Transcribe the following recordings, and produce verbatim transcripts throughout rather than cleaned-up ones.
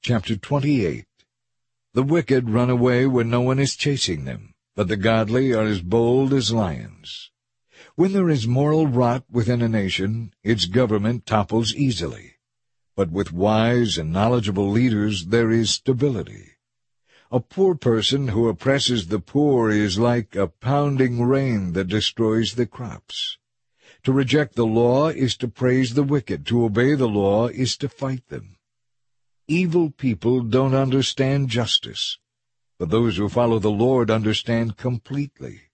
Chapter twenty-eight. The wicked run away when no one is chasing them, but the godly are as bold as lions. When there is moral rot within a nation, its government topples easily. But with wise and knowledgeable leaders there is stability. A poor person who oppresses the poor is like a pounding rain that destroys the crops. To reject the law is to praise the wicked. To obey the law is to fight them. Evil people don't understand justice, but those who follow the Lord understand completely.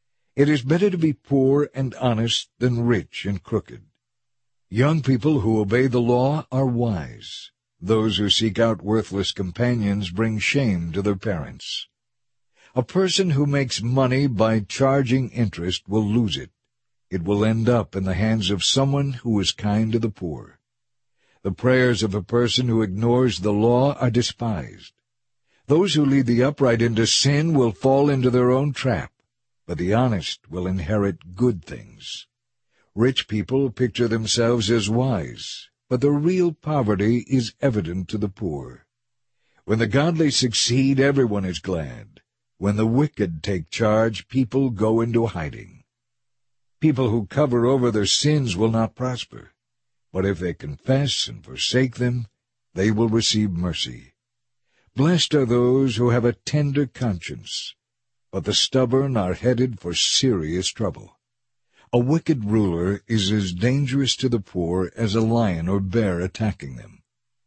It is better to be poor and honest than rich and crooked. Young people who obey the law are wise. Those who seek out worthless companions bring shame to their parents. A person who makes money by charging interest will lose it. It will end up in the hands of someone who is kind to the poor. The prayers of a person who ignores the law are despised. Those who lead the upright into sin will fall into their own trap, but the honest will inherit good things. Rich people picture themselves as wise, but their real poverty is evident to the poor. When the godly succeed, everyone is glad. When the wicked take charge, people go into hiding. People who cover over their sins will not prosper, but if they confess and forsake them, they will receive mercy. Blessed are those who have a tender conscience, but the stubborn are headed for serious trouble. A wicked ruler is as dangerous to the poor as a lion or bear attacking them.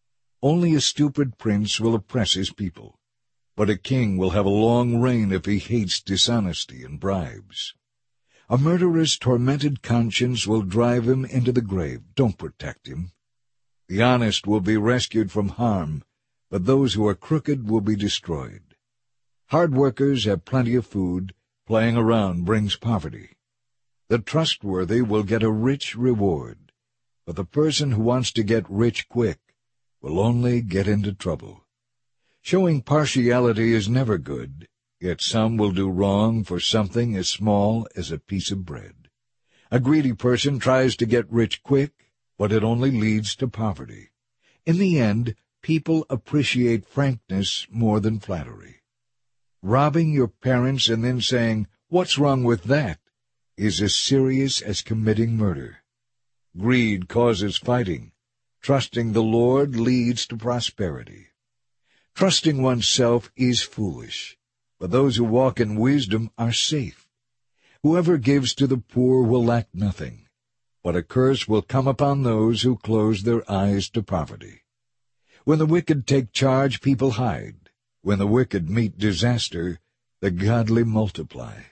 Only a stupid prince will oppress his people, but a king will have a long reign if he hates dishonesty and bribes. A murderer's tormented conscience will drive him into the grave. Don't protect him. The honest will be rescued from harm, but those who are crooked will be destroyed. Hard workers have plenty of food. Playing around brings poverty. The trustworthy will get a rich reward, but the person who wants to get rich quick will only get into trouble. Showing partiality is never good. Yet some will do wrong for something as small as a piece of bread. A greedy person tries to get rich quick, but it only leads to poverty. In the end, people appreciate frankness more than flattery. Robbing your parents and then saying, "What's wrong with that?" is as serious as committing murder. Greed causes fighting. Trusting the Lord leads to prosperity. Trusting oneself is foolish, but those who walk in wisdom are safe. Whoever gives to the poor will lack nothing, but a curse will come upon those who close their eyes to poverty. When the wicked take charge, people hide. When the wicked meet disaster, the godly multiply.